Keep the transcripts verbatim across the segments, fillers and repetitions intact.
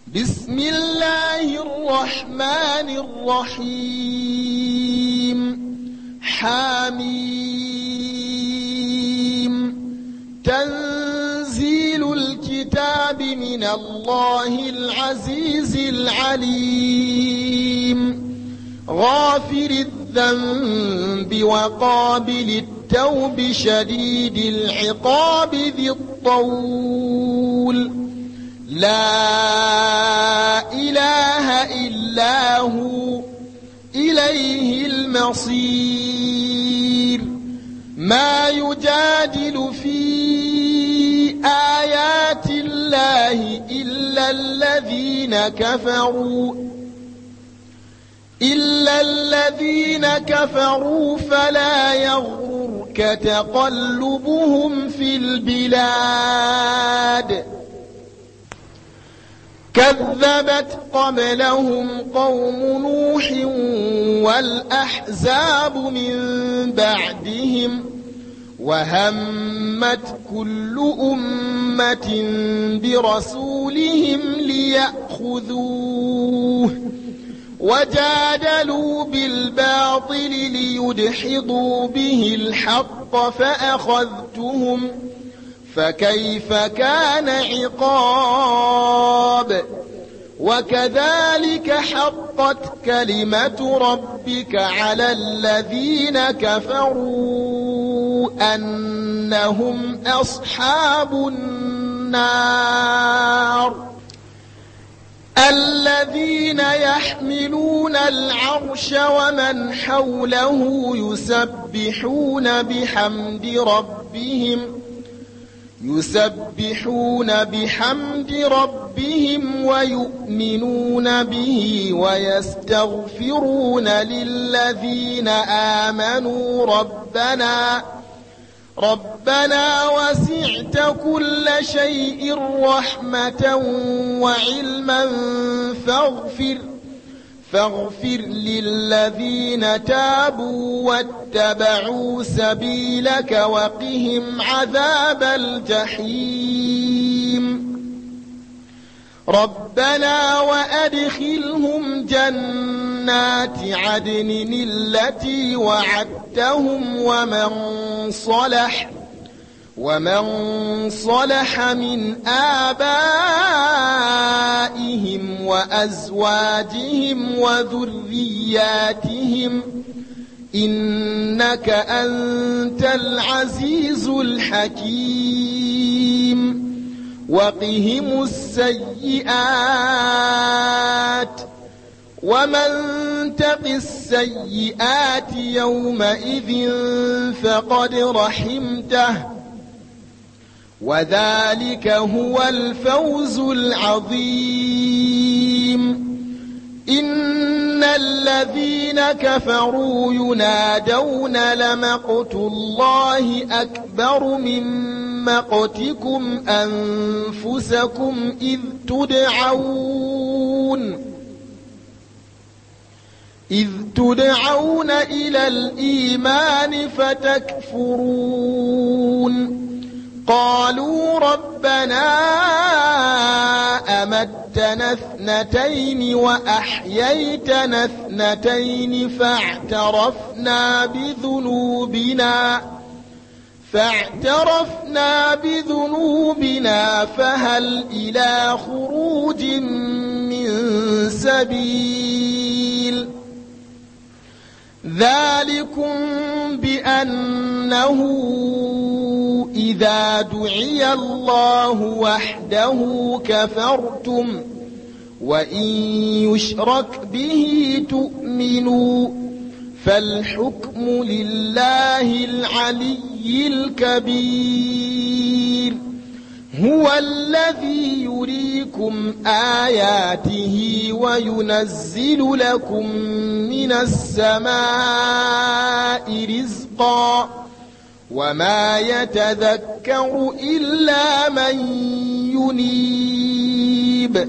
بسم الله الرحمن الرحيم حميم تنزيل الكتاب من الله العزيز العليم غافر الذنب وقابل التوب شديد العقاب ذي الطول لا إله إلا هو إليه المصير ما يجادل في آيات الله إلا الذين كفروا إلا الذين كفروا فلا يغررك تقلبهم في البلاد كذبت قبلهم قوم نوح والأحزاب من بعدهم وهمت كل أمة برسولهم ليأخذوه وجادلوا بالباطل ليدحضوا به الحق فأخذتهم فكيف كان عقاب وكذلك حقت كلمة ربك على الذين كفروا أنهم أصحاب النار الذين يحملون العرش ومن حوله يسبحون بحمد ربهم يسبحون بحمد ربهم ويؤمنون به ويستغفرون للذين آمنوا ربنا ربنا وسعت كل شيء رحمة وعلما فاغفر فاغفر للذين تابوا واتبعوا سبيلك وقهم عذاب الجحيم ربنا وأدخلهم جنات عدن التي وعدتهم ومن صلح ومن صلح من آبائهم وأزواجهم وذرياتهم إنك أنت العزيز الحكيم وقهم السيئات ومن تق السيئات يومئذ فقد رحمته وذلك هو الفوز العظيم إن الذين كفروا ينادون لمقت الله أكبر من مقتكم أنفسكم إذ تدعون إذ تدعون إلى الإيمان فتكفرون قالوا ربنا أمتنا اثنتين وأحييتنا اثنتين فاعترفنا بذنوبنا فاعترفنا بذنوبنا فهل إلى خروج من سبيل ذلكم بأنه إذا دعي الله وحده كفرتم وإن يشرك به تؤمنوا فالحكم لله العلي الكبير هو الذي يريكم آياته وينزل لكم من السماء رزقا وما يتذكر إلا من ينيب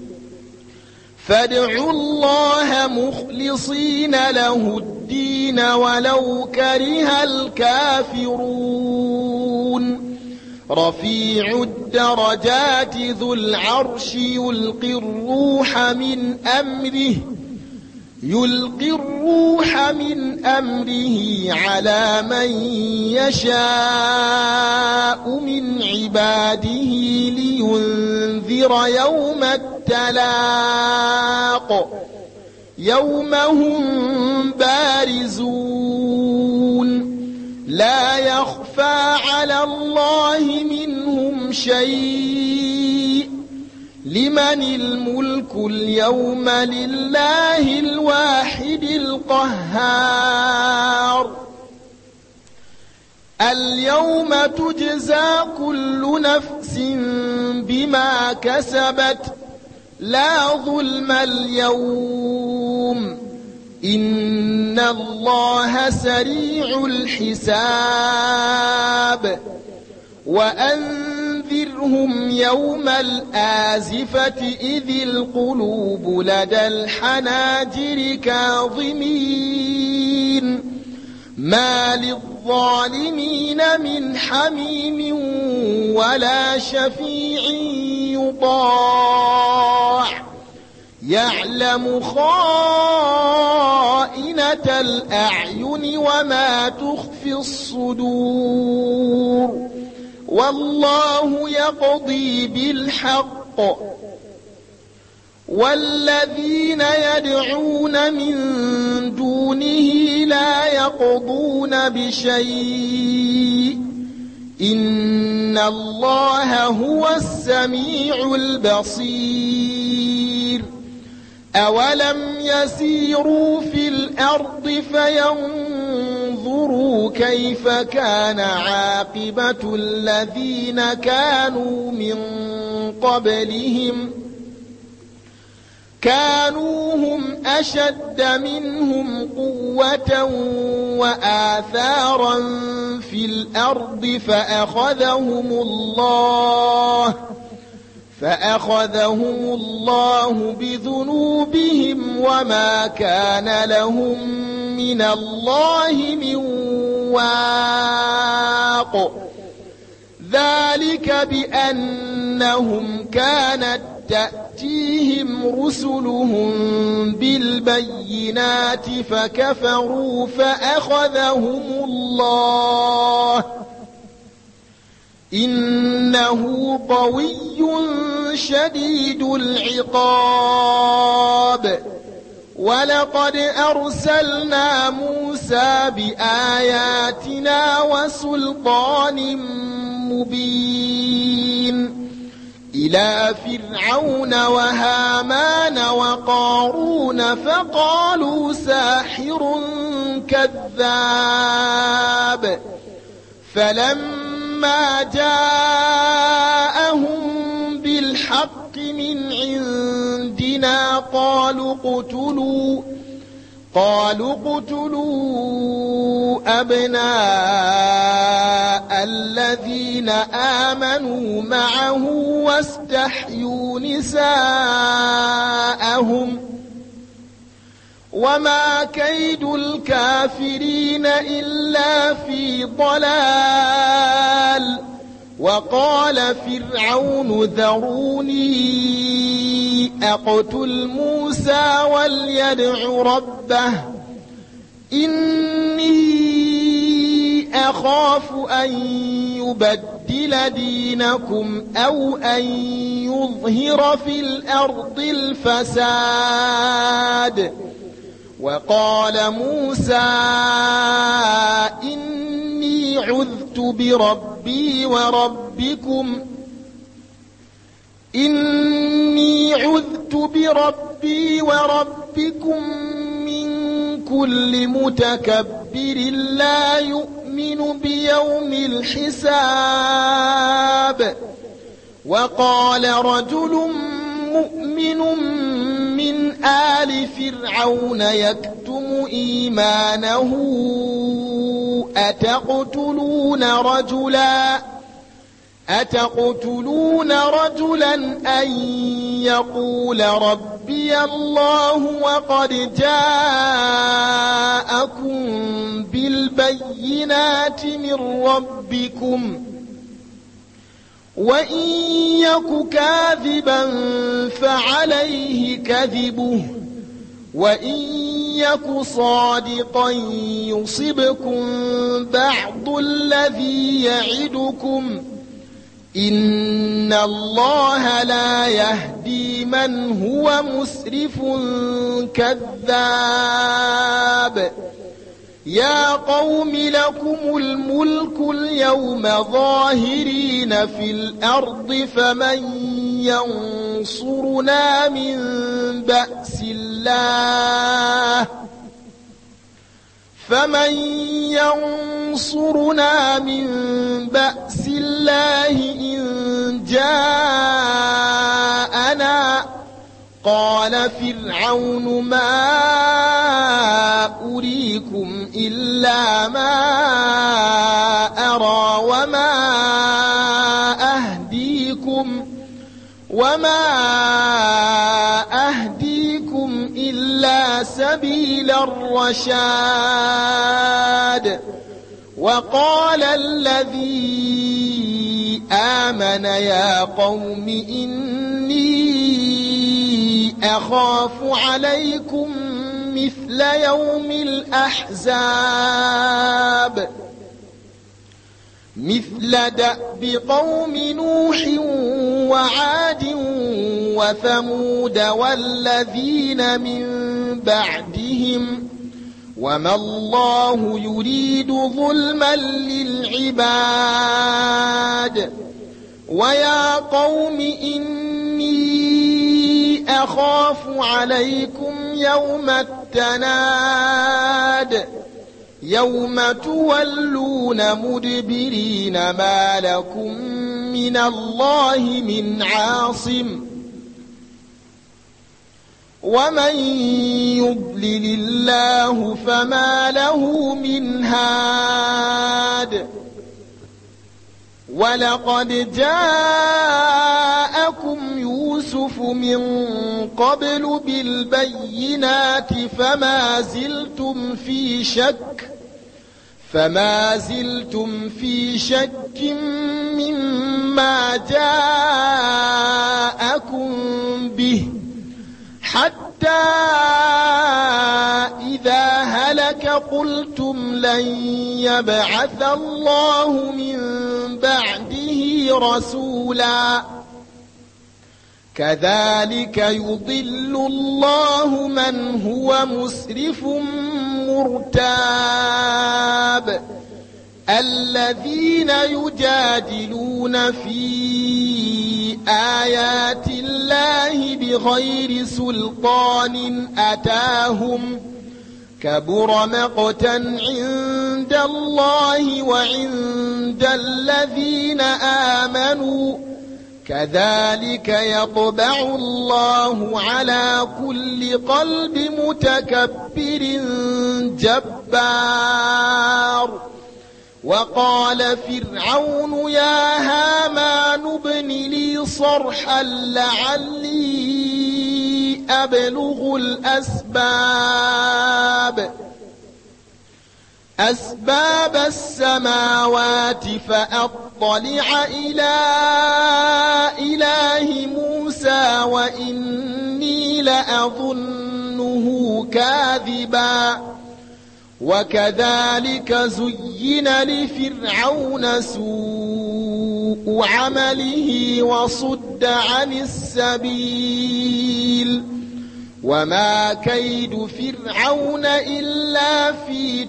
فادعوا الله مخلصين له الدين ولو كره الكافرون رفيع الدرجات ذو العرش يلقي الروح من أمره يلقي الروح من أمره على من يشاء من عباده لينذر يوم التلاق يوم هم بارزون لا يخفى على الله منهم شيء لمن الملك اليوم لله الواحد القهار اليوم تجزى كل نفس بما كسبت لا ظلم اليوم إن الله سريع الحساب وأنذرهم يوم الآزفة إذ القلوب لدى الحناجر كاظمين ما للظالمين من حميم ولا شفيع يطاع يعلم خائنة الأعين وما تخفي الصدور والله يقضي بالحق والذين يدعون من دونه لا يقضون بشيء إن الله هو السميع البصير أولم يسيروا في الأرض فينظروا كيف كان عاقبة الذين كانوا من قبلهم كانوا هم أشد منهم قوة وآثارا في الأرض فأخذهم الله فأخذهم الله بذنوبهم وما كان لهم من الله من واق ذلك بأنهم كانت تأتيهم رسلهم بالبينات فكفروا فأخذهم الله إنه قوي شديد العقاب ولقد أرسلنا موسى بآياتنا وسلطان مبين إلى فرعون وهامان وقارون فقالوا ساحر كذاب فلما جاءهم بالحق من عندنا قالوا اقتلوا قالوا اقتلوا أبناء الذين آمنوا معه واستحيوا نساءهم وما كيد الكافرين إلا في ضلال وقال فرعون ذروني أقتل موسى وليدع ربه إني أخاف أن يبدل دينكم أو أن يظهر في الأرض الفساد وقال موسى إني عذت بربي وربكم إني عذت بربي وربكم من كل متكبر لا يؤمن بيوم الحساب وقال رجل مؤمن من آل فرعون يكتم إيمانه أتقتلون رجلا أتقتلون رجلا أن يقول ربي الله وقد جاءكم بالبينات من ربكم وإن يك كاذبا فعليه كذبه وإن يك صادقا يصبكم بعض الذي يعدكم إن الله لا يهدي من هو مسرف كذاب يا قوم لكم الملك اليوم ظاهرين في الأرض فمن ينصرنا من بأس الله فمن ينصرنا من بأس الله إن جاءنا قال فرعون ما أريكم إلا ما أرى وما أهديكم وما أهديكم إلا سبيل الرشاد وقال الذي آمن يا قوم إني أخاف عليكم مثل يوم الأحزاب مثل دأب قوم نوح وعاد وثمود والذين من بعدهم وما الله يريد ظلما للعباد ويا قوم إني أخاف عليكم يوم التناد يوم تولون مدبرين ما لكم من الله من عاصم ومن يضلل الله فما له من هاد ولقد جاءكم يوسف من قبل بالبينات فما زلتم في شك فما زلتم في شك مما جاءكم به حتى إذا هلك قلتم لن يبعث الله من بعده رسولا كذلك يضل الله من هو مسرف مرتاب الذين يجادلون في آيات الله بغير سلطان أتاهم كبر مقتا عند الله وعند الذين آمنوا كذلك يطبع الله على كل قلب متكبر جبار وقال فرعون يا هامان ابن لي صرحا لعلي أبلغ الأسباب أسباب السماوات فأطلع إلى إله موسى وإني لأظنه كاذبا وكذلك زين لفرعون سوء عمله وصد عن السبيل وما كيد فرعون إلا في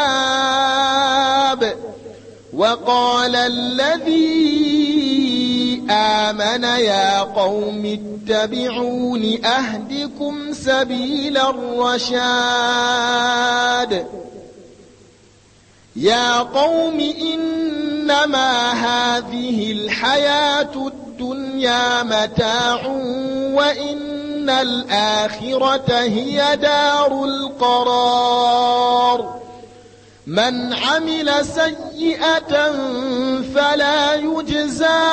تباب وقال الذي آمن يا قوم اتبعون أهدكم سبيل الرشاد يا قوم إنما هذه الحياة الدنيا متاع وإن الآخرة هي دار القرار من عمل سيئة فلا يجزى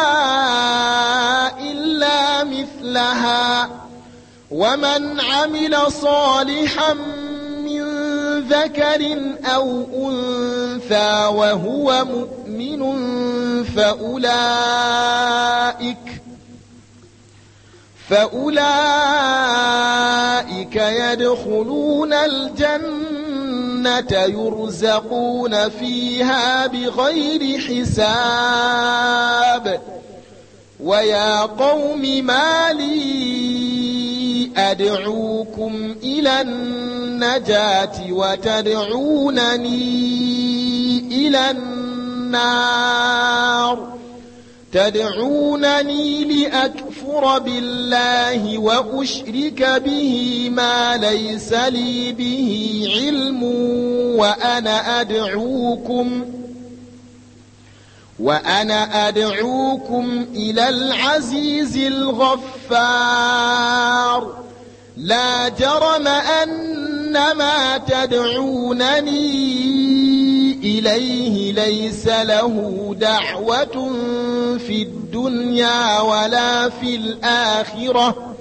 إلا مثلها ومن عمل صالحا من ذكر أو أنثى وهو مؤمن فأولئك فأولئك يدخلون الجنة يرزقون فيها بغير حساب. ويا قوم ما لي أدعوكم إلى النجاة وتدعونني إلى النار تدعونني لأكفر بالله وأشرك به ما ليس لي به علم وأنا أدعوكم وأنا أدعوكم إلى العزيز الغفار. لا جرم أن ما تدعونني إليه ليس له دعوة في الدنيا ولا في الآخرة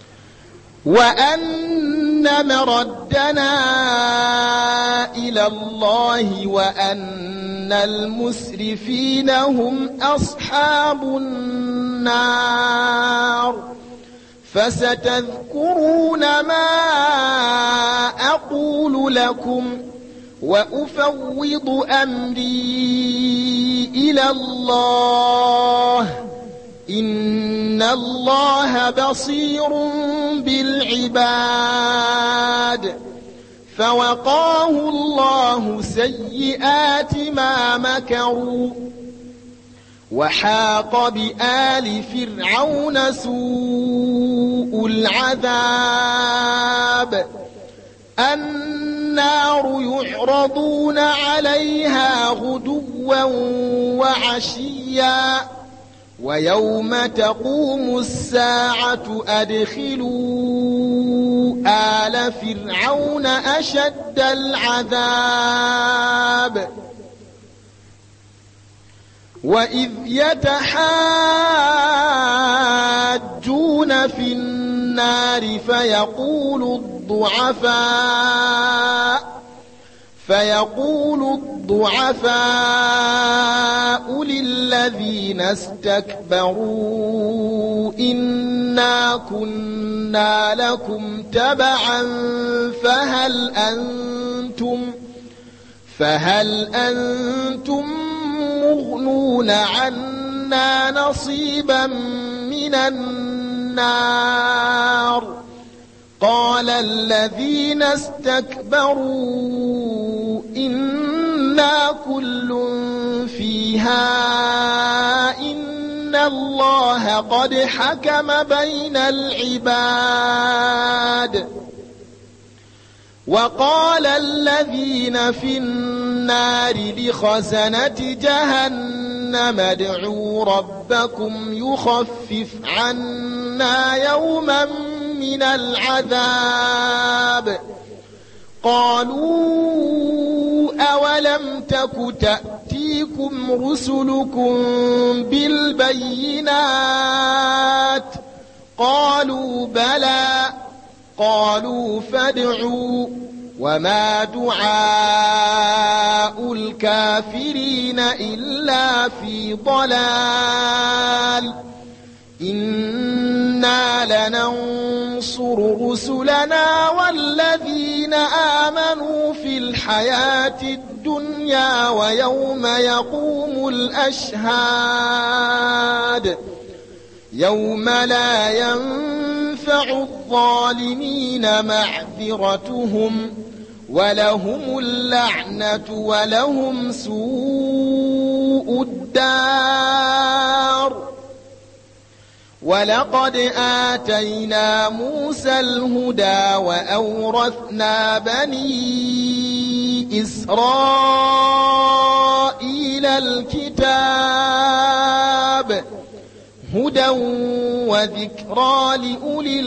وأن مردنا إلى الله وأن المسرفين هم أصحاب النار. فستذكرون ما أقول لكم وأفوض أمري إلى الله إن الله بصير بالعباد. فوقاه الله سيئات ما مكروا وحاق بآل فرعون سوء العذاب. النار يعرضون عليها غدوا وعشيا ويوم تقوم الساعة أدخلوا آل فرعون أشد العذاب. وإذ يتحاجون في النار فيقول الضعفاء فيقول الضعفاء للذين استكبروا إنا كنا لكم تبعا فهل أنتم فهل أنتم مغنون عنا نصيبا من النار. قال الذين استكبروا إنا كل فيها إن الله قد حكم بين العباد. وقال الذين في النار لخزنة جهنم ادعوا ربكم يخفف عنا يوما من العذاب. قالوا أولم تك تأتيكم رسلكم بالبينات قالوا بلى قالوا فادعوا وما دعاء الكافرين إلا في ضلال. إنا لننصر رسلنا والذين آمنوا في الحياة الدنيا ويوم يقوم الأشهاد يوم لا ينفع الظالمين معذرتهم ولهم اللعنة ولهم سوء الدار. ولقد آتينا موسى الهدى وأورثنا بني إسرائيل الكتاب هدى وذكرى لأولي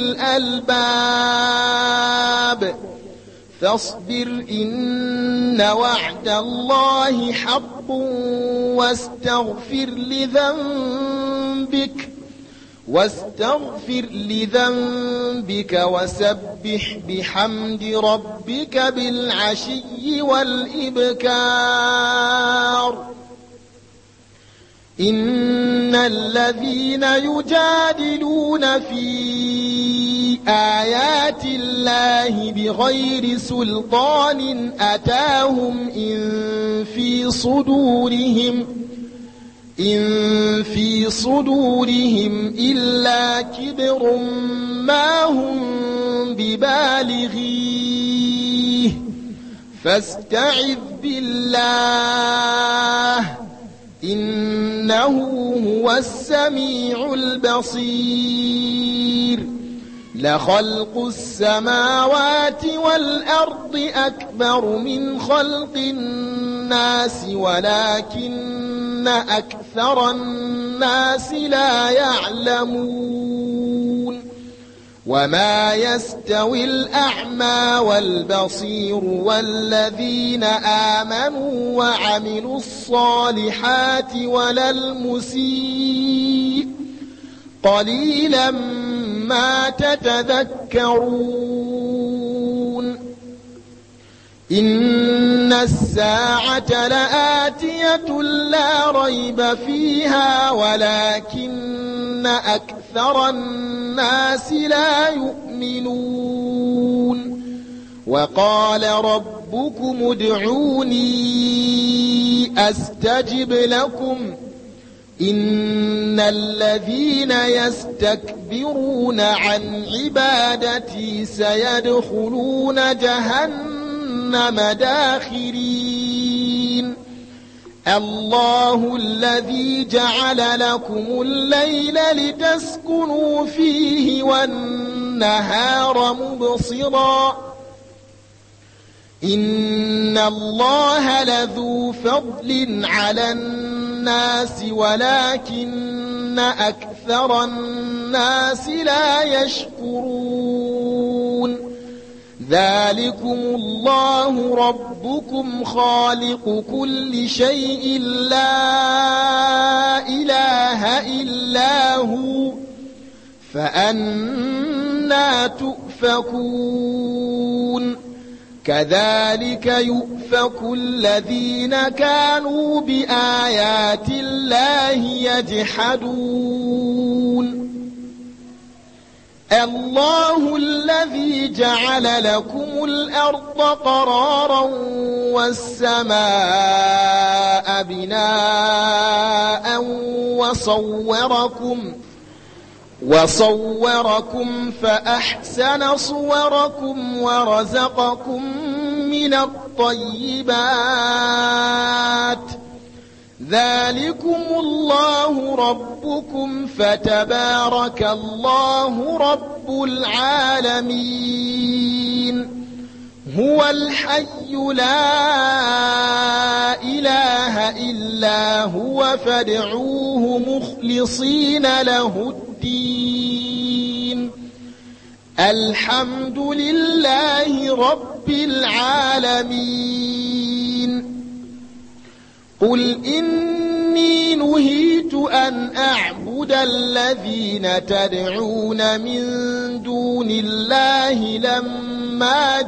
الألباب. فاصبر إن وعد الله حق واستغفر لذنبك واستغفر لذنبك وسبح بحمد ربك بالعشي والإبكار إن الذين يجادلون في آيات الله بغير سلطان أتاهم إن في صدورهم إن في صدورهم إلا كبر ما هم ببالغيه فاستعذ بالله إنه هو السميع البصير لخلق السماوات والأرض أكبر من خلق الناس ولكن أكثر الناس لا يعلمون وما يستوي الأعمى والبصير والذين آمنوا وعملوا الصالحات ولا المسيء قليلا ما تتذكرون إن الساعة لآتية لا ريب فيها ولكن أكثر الناس لا يؤمنون وقال ربكم ادعوني أستجب لكم إن الذين يستكبرون عن عبادتي سيدخلون جهنم داخرين الله الذي جعل لكم الليل لتسكنوا فيه والنهار مبصرا إن الله لذو فضل على الناس ولكن أكثر الناس لا يشكرون ذلكم الله ربكم خالق كل شيء لا إله إلا هو فأنى تؤفكون كذلك يؤفك الذين كانوا بآيات الله يجحدون الله الذي جعل لكم الأرض قرارا والسماء بناء وصوركم وصوركم فأحسن صوركم ورزقكم من الطيبات ذلكم الله ربكم فتبارك الله رب العالمين هو الحي لا إله إلا هو فادعوه مخلصين له الدين الحمد لله رب العالمين قل إني نهيت أن أعبد الذين تدعون من دون الله لما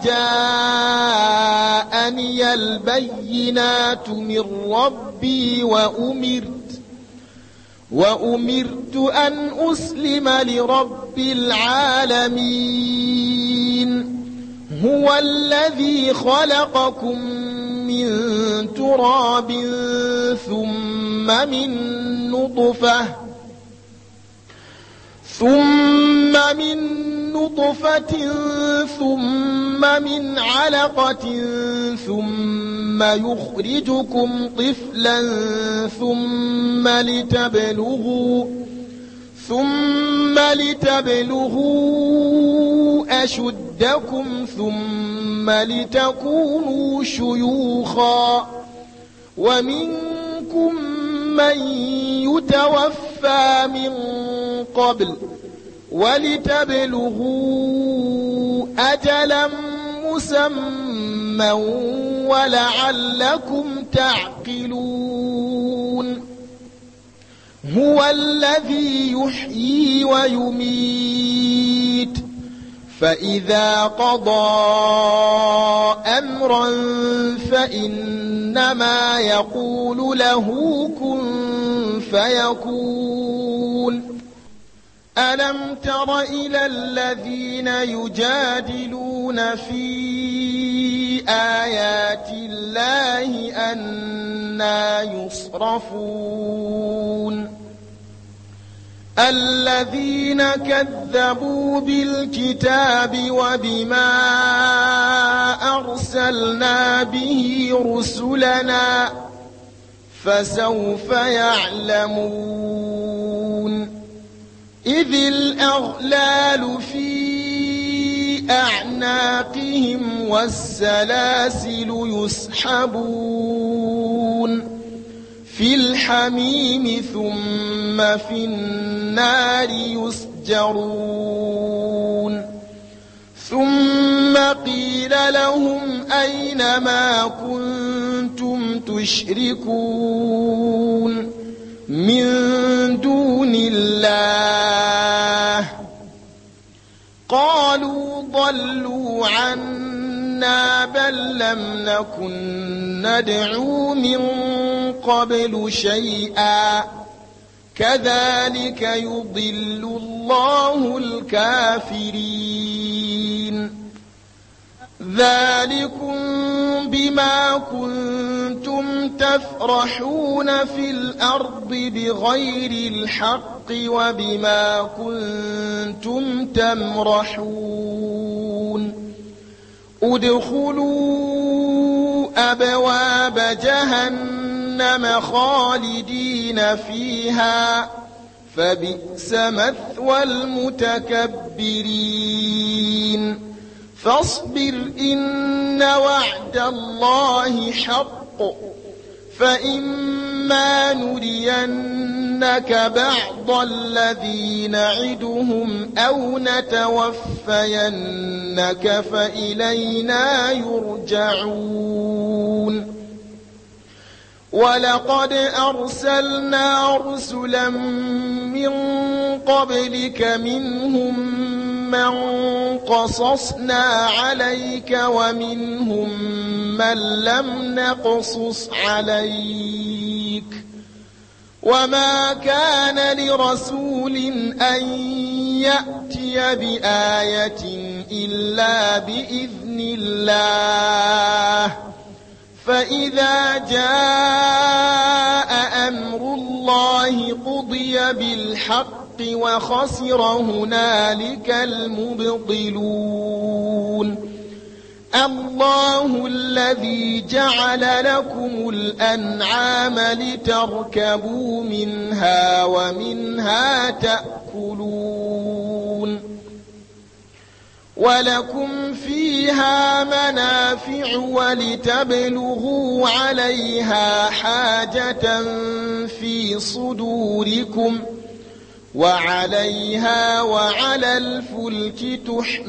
جاءني البينات من ربي وأمرت وأمرت أن أسلم لرب العالمين هو الذي خلقكم من تراب ثم من نطفة ثم من نطفة ثم من علقة ثم يخرجكم طفلا ثم لتبلغوا ثم لتبلغوا أشدكم ثم لتكونوا شيوخا ومنكم من يتوفى من قبل ولتبلغوا أجلا مسمى ولعلكم تعقلون هو الذي يحيي ويميت فإذا قضى أمرا فإنما يقول له كن فيكون ألم تر إلى الذين يجادلون في آيات الله أنى يصرفون الذين كذبوا بالكتاب وبما أرسلنا به رسلنا فسوف يعلمون إذ الأغلال في أعناقهم والسلاسل يسحبون في الحميم ثم في النار يسجرون ثم قيل لهم أين ما كنتم تشركون من دون الله قالوا ضلوا عنا بل لم نكن ندعو من قبل شيئا كذلك يضل الله الكافرين ذلكم بما كنتم تفرحون في الأرض بغير الحق وبما كنتم تمرحون ادخلوا أبواب جهنم خالدين فيها فبئس مثوى المتكبرين فاصبر إن وعد الله حق فإما نرينك بعض الذي نعدهم أو نتوفينك فإلينا يرجعون ولقد أرسلنا رسلا من قبلك منهم من قصصنا عليك ومنهم من لم نقصص عليك وما كان لرسول أن يأتي بآية إلا بإذن الله فإذا جاء أمر الله قضي بالحق وخسر هنالك المبطلون الله الذي جعل لكم الأنعام لتركبوا منها ومنها تأكلون ولكم فيها منافع ولتبلغوا عليها حاجة في صدوركم وعليها وعلى الفلك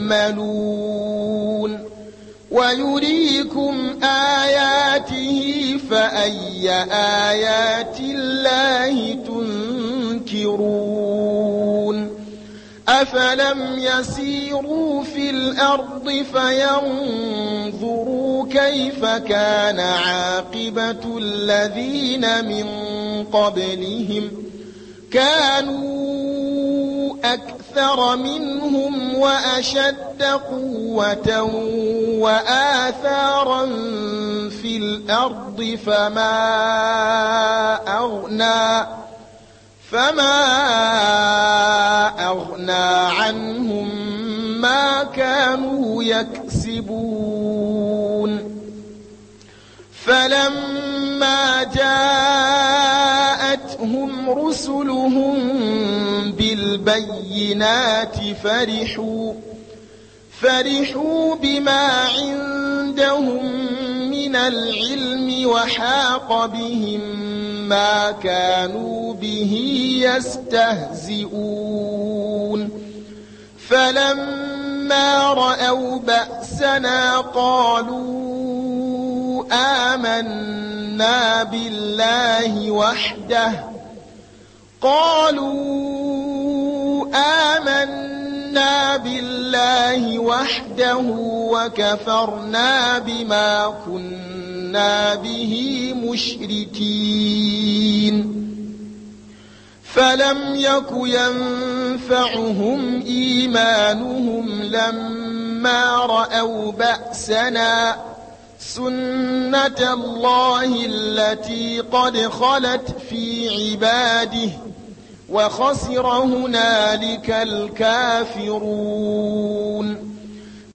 تحملون ويريكم آياته فأي آيات الله تنكرون أفلم يسيروا في الأرض فينظروا كيف كان عاقبة الذين من قبلهم كانوا أكثر منهم وأشد قوة وآثارا في الأرض فما أغنى فما أغنى عنهم ما كانوا يكسبون فلما جاءتهم رسلهم بالبينات فرحوا فرحوا بما عندهم من العلم وحاق بهم ما كانوا به يستهزئون فلما رأوا بأسنا قالوا آمنا بالله وحده قالوا آمنا بالله وحده وكفرنا بما كنا به مشركين فلم يك ينفعهم إيمانهم لما رأوا بأسنا سنة الله التي قد خلت في عباده وخسر هنالك الكافرون